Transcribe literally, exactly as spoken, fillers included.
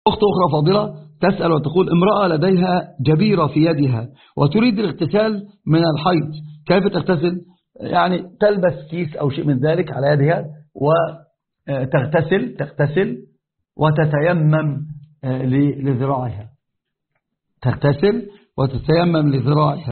أخت أخرى فاضلة تسأل وتقول: امرأة لديها جبيرة في يدها وتريد الاغتسال من الحيض، كيف تغتسل؟ يعني تلبس كيس أو شيء من ذلك على يدها وتغتسل تغتسل وتتيمم لذراعها، تغتسل وتتيمم لذراعها.